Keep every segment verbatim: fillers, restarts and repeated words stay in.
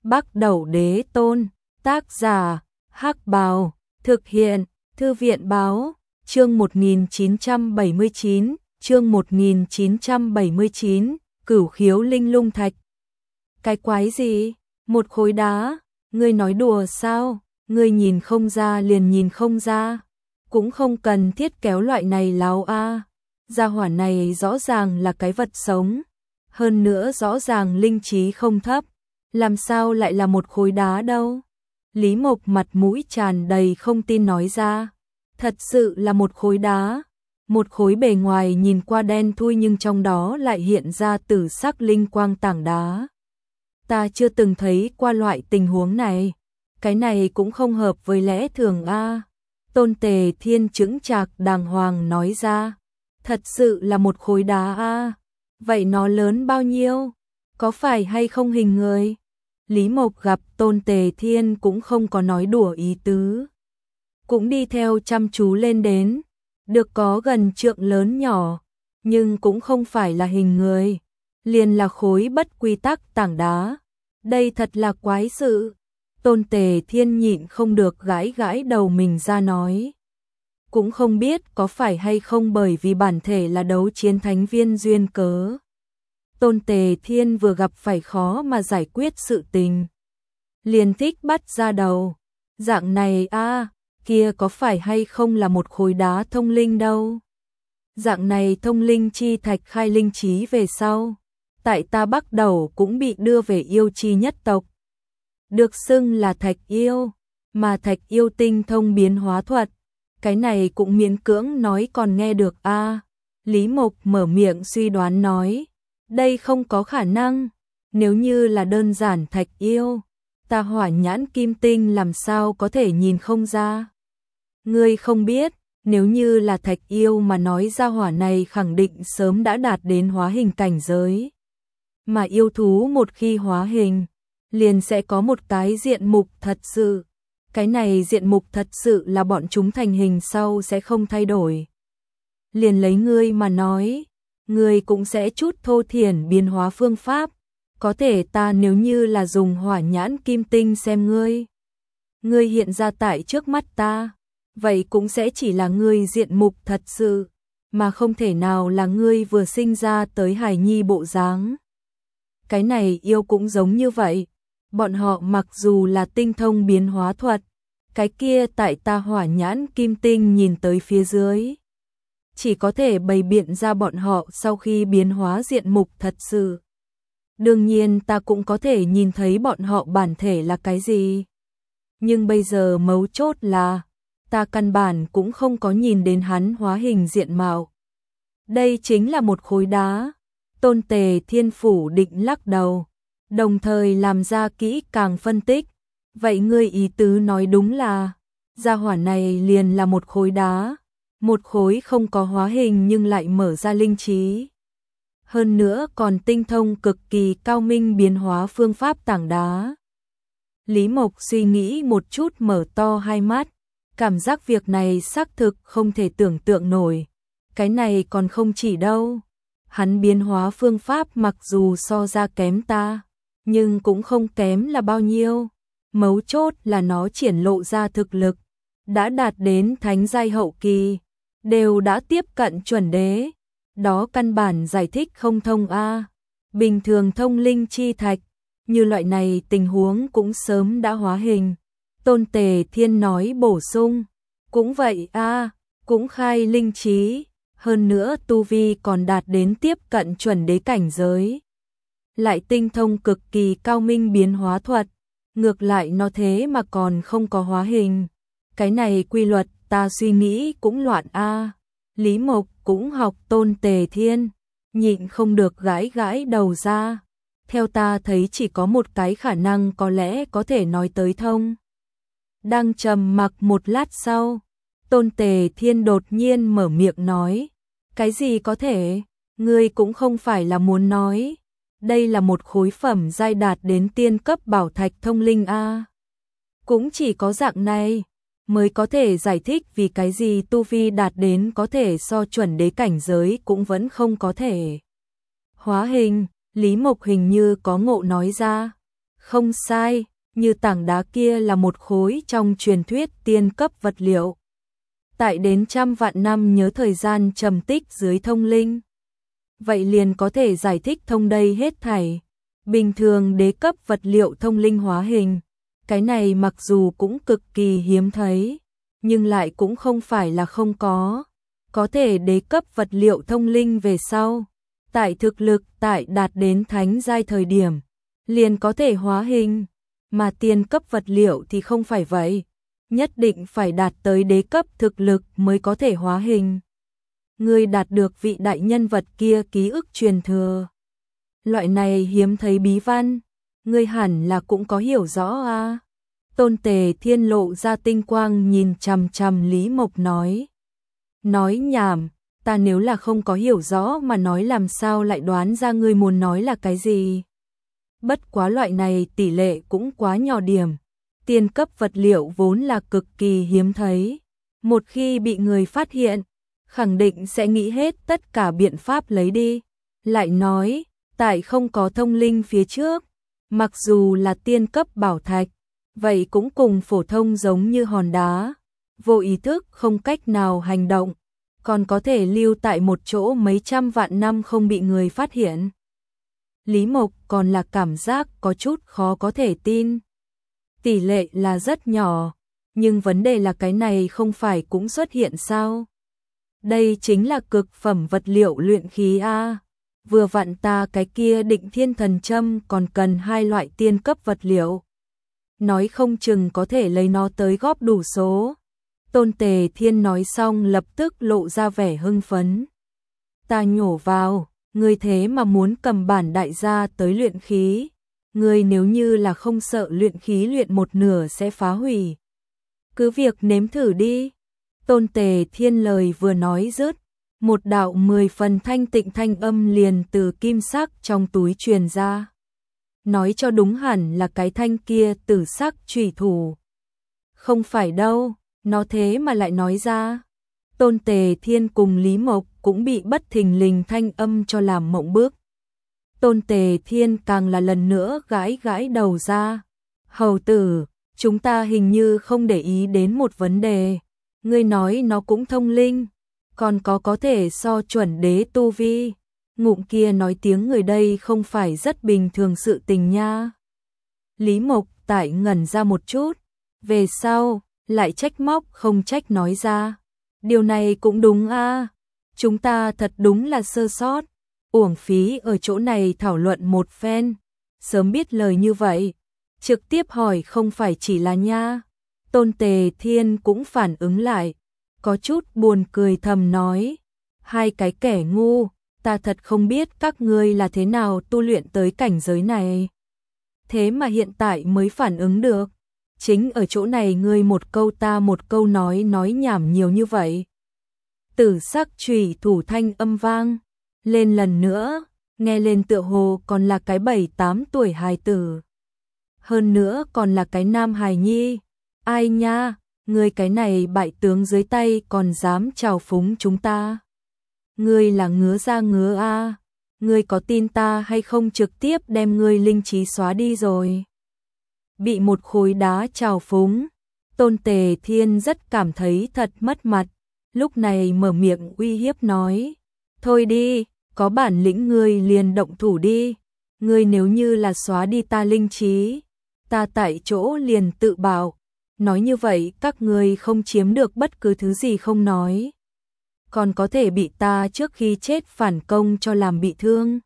Bắc Đẩu Đế Tôn, tác giả, Hắc Bào, thực hiện, Thư viện báo, chương một nghìn chín trăm bảy mươi chín, chương một nghìn chín trăm bảy mươi chín, Cửu Khiếu Linh Lung Thạch. Cái quái gì? Một khối đá, ngươi nói đùa sao? Ngươi nhìn không ra liền nhìn không ra, cũng không cần thiết kéo loại này láo a. Gia hỏa này rõ ràng là cái vật sống, hơn nữa rõ ràng linh trí không thấp, làm sao lại là một khối đá đâu? Lý Mộc mặt mũi tràn đầy không tin nói ra, thật sự là một khối đá, một khối bề ngoài nhìn qua đen thui nhưng trong đó lại hiện ra tử sắc linh quang tảng đá. Ta chưa từng thấy qua loại tình huống này, cái này cũng không hợp với lẽ thường a. Tôn Tề Thiên chững chạc đàng hoàng nói ra, thật sự là một khối đá a. Vậy nó lớn bao nhiêu? Có phải hay không hình người? Lý Mộc gặp Tôn Tề Thiên cũng không có nói đùa ý tứ, cũng đi theo chăm chú lên đến, được có gần trượng lớn nhỏ, nhưng cũng không phải là hình người, liền là khối bất quy tắc tảng đá. Đây thật là quái sự. Tôn Tề Thiên nhịn không được gãi gãi đầu mình ra nói, cũng không biết có phải hay không bởi vì bản thể là đấu chiến thánh viên duyên cớ. Tôn Tề Thiên vừa gặp phải khó mà giải quyết sự tình, liền thích bắt ra đầu, dạng này a, kia có phải hay không là một khối đá thông linh đâu. Dạng này thông linh chi thạch khai linh trí về sau, tại ta Bắc Đẩu cũng bị đưa về yêu chi nhất tộc, được xưng là thạch yêu, mà thạch yêu tinh thông biến hóa thuật, cái này cũng miễn cưỡng nói còn nghe được a. Lý Mộc mở miệng suy đoán nói, đây không có khả năng, nếu như là đơn giản thạch yêu, ta Hỏa Nhãn Kim Tinh làm sao có thể nhìn không ra. Ngươi không biết, nếu như là thạch yêu mà nói ra hỏa này khẳng định sớm đã đạt đến hóa hình cảnh giới. Mà yêu thú một khi hóa hình, liền sẽ có một cái diện mục thật sự. Cái này diện mục thật sự là bọn chúng thành hình sau sẽ không thay đổi. Liền lấy ngươi mà nói, ngươi cũng sẽ chút thô thiển biến hóa phương pháp. Có thể ta nếu như là dùng Hỏa Nhãn Kim Tinh xem ngươi, ngươi hiện ra tại trước mắt ta, vậy cũng sẽ chỉ là ngươi diện mục thật sự, mà không thể nào là ngươi vừa sinh ra tới hài nhi bộ dáng. Cái này yêu cũng giống như vậy, bọn họ mặc dù là tinh thông biến hóa thuật, cái kia tại ta Hỏa Nhãn Kim Tinh nhìn tới phía dưới, chỉ có thể bày biện ra bọn họ sau khi biến hóa diện mục thật sự. Đương nhiên ta cũng có thể nhìn thấy bọn họ bản thể là cái gì. Nhưng bây giờ mấu chốt là, ta căn bản cũng không có nhìn đến hắn hóa hình diện mạo. Đây chính là một khối đá. Tôn Tề Thiên phủ định lắc đầu, đồng thời làm ra kỹ càng phân tích. Vậy ngươi ý tứ nói đúng là, gia hỏa này liền là một khối đá, một khối không có hóa hình nhưng lại mở ra linh trí. Hơn nữa còn tinh thông cực kỳ cao minh biến hóa phương pháp tảng đá. Lý Mộc suy nghĩ một chút mở to hai mắt, cảm giác việc này xác thực không thể tưởng tượng nổi. Cái này còn không chỉ đâu. Hắn biến hóa phương pháp mặc dù so ra kém ta, nhưng cũng không kém là bao nhiêu. Mấu chốt là nó triển lộ ra thực lực, đã đạt đến thánh giai hậu kỳ, đều đã tiếp cận chuẩn đế. Đó căn bản giải thích không thông a. Bình thường thông linh chi thạch, như loại này tình huống cũng sớm đã hóa hình. Tôn Tề Thiên nói bổ sung, cũng vậy a, cũng khai linh trí, hơn nữa tu vi còn đạt đến tiếp cận chuẩn đế cảnh giới. Lại tinh thông cực kỳ cao minh biến hóa thuật, ngược lại nó thế mà còn không có hóa hình. Cái này quy luật ta suy nghĩ cũng loạn a. Lý Mộc cũng học Tôn Tề Thiên, nhịn không được gãi gãi đầu ra. Theo ta thấy chỉ có một cái khả năng có lẽ có thể nói tới thông. Đang trầm mặc một lát sau, Tôn Tề Thiên đột nhiên mở miệng nói, cái gì có thể, ngươi cũng không phải là muốn nói, đây là một khối phẩm giai đạt đến tiên cấp bảo thạch thông linh a. Cũng chỉ có dạng này mới có thể giải thích vì cái gì tu vi đạt đến có thể so chuẩn đế cảnh giới cũng vẫn không có thể hóa hình. Lý Mộc hình như có ngộ nói ra, Không sai, như tảng đá kia là một khối trong truyền thuyết tiên cấp vật liệu. Tại đến trăm vạn năm nhớ thời gian trầm tích dưới thông linh. Vậy liền có thể giải thích thông đây hết thảy. Bình thường đế cấp vật liệu thông linh hóa hình, cái này mặc dù cũng cực kỳ hiếm thấy, nhưng lại cũng không phải là không có. Có thể đế cấp vật liệu thông linh về sau, tại thực lực tại đạt đến thánh giai thời điểm, liền có thể hóa hình, mà tiên cấp vật liệu thì không phải vậy, nhất định phải đạt tới đế cấp thực lực mới có thể hóa hình. Ngươi đạt được vị đại nhân vật kia ký ức truyền thừa. Loại này hiếm thấy bí văn, ngươi hẳn là cũng có hiểu rõ à. Tôn Tề Thiên lộ ra tinh quang nhìn chằm chằm Lý Mộc nói. Nói nhảm, ta nếu là không có hiểu rõ mà nói làm sao lại đoán ra ngươi muốn nói là cái gì. Bất quá loại này tỷ lệ cũng quá nhỏ điểm. Tiên cấp vật liệu vốn là cực kỳ hiếm thấy. Một khi bị người phát hiện, khẳng định sẽ nghĩ hết tất cả biện pháp lấy đi. Lại nói, tại không có thông linh phía trước, mặc dù là tiên cấp bảo thạch, vậy cũng cùng phổ thông giống như hòn đá, vô ý thức không cách nào hành động, còn có thể lưu tại một chỗ mấy trăm vạn năm không bị người phát hiện. Lý Mộc còn là cảm giác có chút khó có thể tin. Tỷ lệ là rất nhỏ, nhưng vấn đề là cái này không phải cũng xuất hiện sao? Đây chính là cực phẩm vật liệu luyện khí a. Vừa vặn ta cái kia Định Thiên Thần Châm còn cần hai loại tiên cấp vật liệu. Nói không chừng có thể lấy nó tới góp đủ số. Tôn Tề Thiên nói xong lập tức lộ ra vẻ hưng phấn. Ta nhổ vào, ngươi thế mà muốn cầm bản đại gia tới luyện khí. Ngươi nếu như là không sợ luyện khí luyện một nửa sẽ phá hủy. Cứ việc nếm thử đi. Tôn Tề Thiên lời vừa nói dứt, một đạo mười phần thanh tịnh thanh âm liền từ kim sắc trong túi truyền ra. Nói cho đúng hẳn là cái thanh kia tử sắc chủy thủ. Không phải đâu, nó thế mà lại nói ra. Tôn Tề Thiên cùng Lý Mộc cũng bị bất thình lình thanh âm cho làm mộng bước. Tôn Tề Thiên càng là lần nữa gãi gãi đầu ra. Hầu tử, chúng ta hình như không để ý đến một vấn đề. Ngươi nói nó cũng thông linh, còn có có thể so chuẩn đế tu vi. Ngụm kia nói tiếng người đây không phải rất bình thường sự tình nha. Lý Mộc tại ngẩn ra một chút, về sau, lại trách móc không trách nói ra. Điều này cũng đúng a, chúng ta thật đúng là sơ sót, uổng phí ở chỗ này thảo luận một phen. Sớm biết lời như vậy, trực tiếp hỏi không phải chỉ là nha. Tôn Tề Thiên cũng phản ứng lại, có chút buồn cười thầm nói. Hai cái kẻ ngu, ta thật không biết các ngươi là thế nào tu luyện tới cảnh giới này. Thế mà hiện tại mới phản ứng được. Chính ở chỗ này ngươi một câu ta một câu nói nói nhảm nhiều như vậy. Tử sắc chủy thủ thanh âm vang lên lần nữa, nghe lên tựa hồ còn là cái bảy tám tuổi hài tử. Hơn nữa còn là cái nam hài nhi. Ai nha, ngươi cái này bại tướng dưới tay còn dám trào phúng chúng ta. Ngươi là ngứa ra ngứa a, ngươi có tin ta hay không trực tiếp đem ngươi linh trí xóa đi rồi. Bị một khối đá trào phúng, Tôn Tề Thiên rất cảm thấy thật mất mặt, lúc này mở miệng uy hiếp nói. Thôi đi, có bản lĩnh ngươi liền động thủ đi, ngươi nếu như là xóa đi ta linh trí, ta tại chỗ liền tự bảo. Nói như vậy các ngươi không chiếm được bất cứ thứ gì không nói, còn có thể bị ta trước khi chết phản công cho làm bị thương.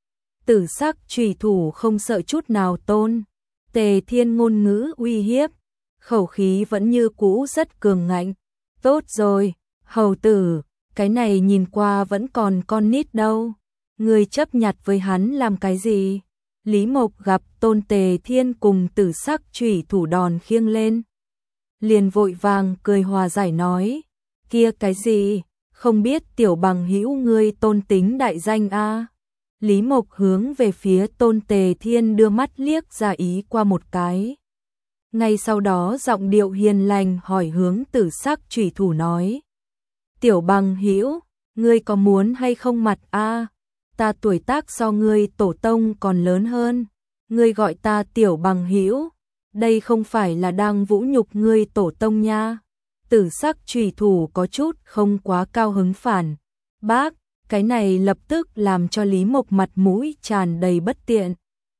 Tử sắc chủy thủ không sợ chút nào Tôn Tề Thiên ngôn ngữ uy hiếp, khẩu khí vẫn như cũ rất cường ngạnh. Tốt rồi, hầu tử, cái này nhìn qua vẫn còn con nít đâu. Ngươi chấp nhặt với hắn làm cái gì? Lý Mộc gặp Tôn Tề Thiên cùng tử sắc chủy thủ đòn khiêng lên, liền vội vàng cười hòa giải nói. Kia cái gì? Không biết tiểu bằng hữu ngươi tôn tính đại danh a? Lý Mộc hướng về phía Tôn Tề Thiên đưa mắt liếc ra ý qua một cái. Ngay sau đó giọng điệu hiền lành hỏi hướng tử sắc chủy thủ nói. Tiểu bằng hữu, ngươi có muốn hay không mặt a? Ta tuổi tác so ngươi tổ tông còn lớn hơn, ngươi gọi ta tiểu bằng hữu, đây không phải là đang vũ nhục ngươi tổ tông nha. Tử sắc chủy thủ có chút không quá cao hứng phản bác, cái này lập tức làm cho Lý Mộc mặt mũi tràn đầy bất tiện.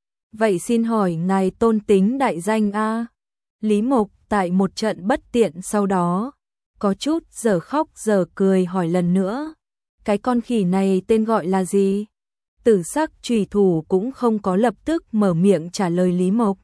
Vậy xin hỏi ngài tôn tính đại danh a? Lý Mộc tại một trận bất tiện sau đó, có chút giờ khóc giờ cười hỏi lần nữa. Cái con khỉ này tên gọi là gì? Tử sắc chủy thủ cũng không có lập tức mở miệng trả lời Lý Mộc,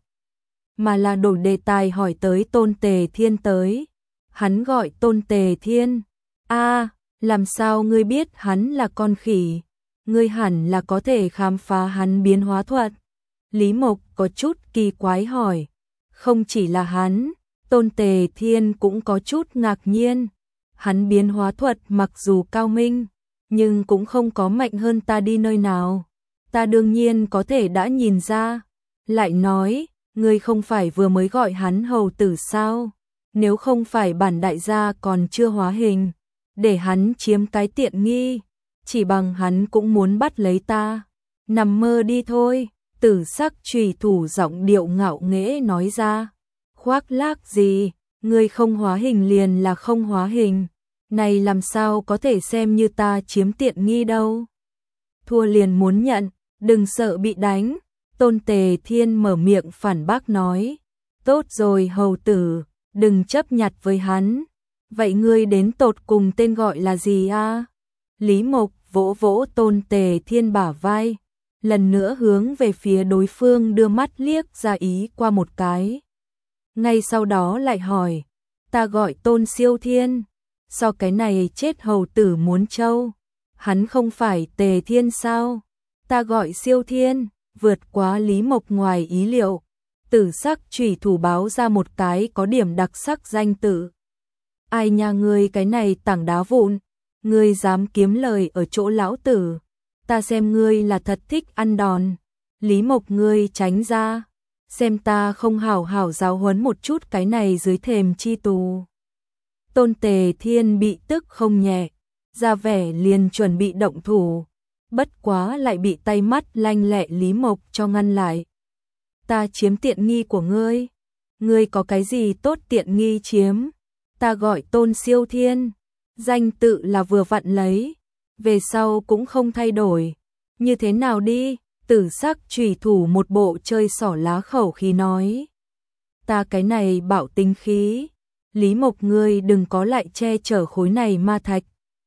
mà là đổi đề tài hỏi tới Tôn Tề Thiên tới. Hắn gọi Tôn Tề Thiên. A, làm sao ngươi biết hắn là con khỉ? Ngươi hẳn là có thể khám phá hắn biến hóa thuật. Lý Mộc có chút kỳ quái hỏi. Không chỉ là hắn, Tôn Tề Thiên cũng có chút ngạc nhiên. Hắn biến hóa thuật mặc dù cao minh, nhưng cũng không có mạnh hơn ta đi nơi nào. Ta đương nhiên có thể đã nhìn ra. Lại nói, ngươi không phải vừa mới gọi hắn hầu tử sao? Nếu không phải bản đại gia còn chưa hóa hình, để hắn chiếm cái tiện nghi, chỉ bằng hắn cũng muốn bắt lấy ta. Nằm mơ đi thôi, tử sắc chủy thủ giọng điệu ngạo nghễ nói ra. Khoác lác gì, ngươi không hóa hình liền là không hóa hình, này làm sao có thể xem như ta chiếm tiện nghi đâu. Thua liền muốn nhận, đừng sợ bị đánh. Tôn Tề Thiên mở miệng phản bác nói. Tốt rồi hầu tử, đừng chấp nhặt với hắn. Vậy ngươi đến tột cùng tên gọi là gì a? Lý Mộc vỗ vỗ Tôn Tề Thiên bả vai, lần nữa hướng về phía đối phương đưa mắt liếc ra ý qua một cái. Ngay sau đó lại hỏi, ta gọi Tôn Siêu Thiên. So cái này chết hầu tử muốn trâu, hắn không phải Tề Thiên sao? Ta gọi Siêu Thiên. Vượt quá Lý Mộc ngoài ý liệu, tử sắc chủy thủ báo ra một cái có điểm đặc sắc danh tự. Ai nha ngươi cái này tảng đá vụn, ngươi dám kiếm lời ở chỗ lão tử, ta xem ngươi là thật thích ăn đòn. Lý Mộc ngươi tránh ra, xem ta không hảo hảo giáo huấn một chút cái này dưới thềm chi tù. Tôn Tề Thiên bị tức không nhẹ, ra vẻ liền chuẩn bị động thủ. Bất quá lại bị tay mắt lanh lẹ Lý Mộc cho ngăn lại. Ta chiếm tiện nghi của ngươi. Ngươi có cái gì tốt tiện nghi chiếm? Ta gọi Tôn Siêu Thiên. Danh tự là vừa vặn lấy. Về sau cũng không thay đổi. Như thế nào đi? Tử sắc chủy thủ một bộ chơi xỏ lá khẩu khí nói. Ta cái này bạo tính khí. Lý Mộc ngươi đừng có lại che chở khối này ma thạch.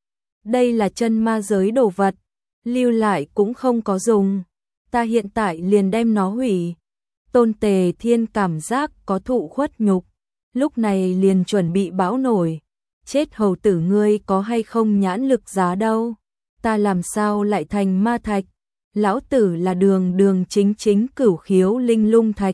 Đây là chân ma giới đồ vật. Lưu lại cũng không có dùng, ta hiện tại liền đem nó hủy. Tôn Tề Thiên cảm giác có thụ khuất nhục, lúc này liền chuẩn bị bão nổi. Chết hầu tử ngươi có hay không nhãn lực giá đâu, ta làm sao lại thành ma thạch? Lão tử là đường đường chính chính cửu khiếu linh lung thạch,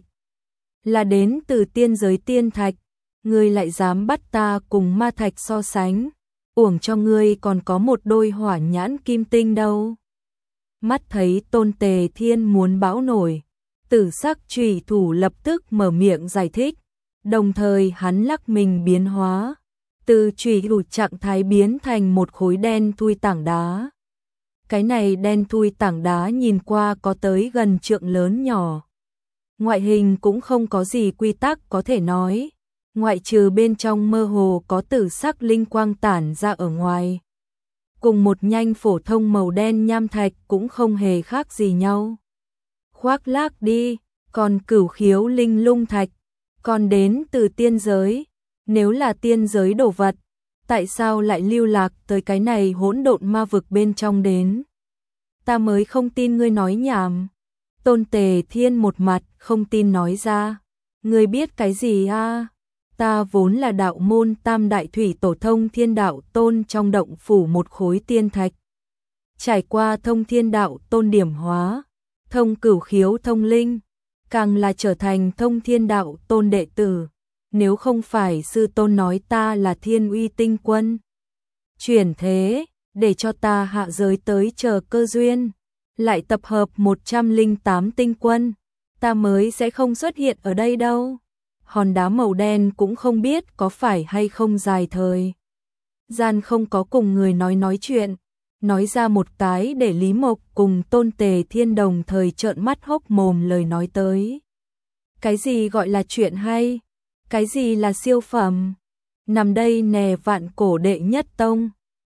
là đến từ tiên giới tiên thạch, ngươi lại dám bắt ta cùng ma thạch so sánh, uổng cho ngươi còn có một đôi hỏa nhãn kim tinh đâu. Mắt thấy Tôn Tề Thiên muốn bão nổi, tử sắc chủy thủ lập tức mở miệng giải thích, đồng thời hắn lắc mình biến hóa, từ chủy thủ trạng thái biến thành một khối đen thui tảng đá. Cái này đen thui tảng đá nhìn qua có tới gần trượng lớn nhỏ. Ngoại hình cũng không có gì quy tắc có thể nói, ngoại trừ bên trong mơ hồ có tử sắc linh quang tản ra ở ngoài. Cùng một nhanh phổ thông màu đen nham thạch cũng không hề khác gì nhau. Khoác lác đi, còn cửu khiếu linh lung thạch, còn đến từ tiên giới. Nếu là tiên giới đồ vật, tại sao lại lưu lạc tới cái này hỗn độn ma vực bên trong đến? Ta mới không tin ngươi nói nhảm. Tôn Tề Thiên một mặt không tin nói ra. Ngươi biết cái gì a? Ta vốn là đạo môn tam đại thủy tổ thông thiên đạo tôn trong động phủ một khối tiên thạch. Trải qua thông thiên đạo tôn điểm hóa, thông cửu khiếu thông linh, càng là trở thành thông thiên đạo tôn đệ tử. Nếu không phải sư tôn nói ta là thiên uy tinh quân, chuyển thế, để cho ta hạ giới tới chờ cơ duyên, lại tập hợp một trăm lẻ tám tinh quân, ta mới sẽ không xuất hiện ở đây đâu. Hòn đá màu đen cũng không biết có phải hay không dài thời gian không có cùng người nói nói chuyện, nói ra một cái để Lý Mộc cùng Tôn Tề Thiên đồng thời trợn mắt hốc mồm lời nói tới. Cái gì gọi là chuyện hay? Cái gì là siêu phẩm? Nằm đây nè vạn cổ đệ nhất tông.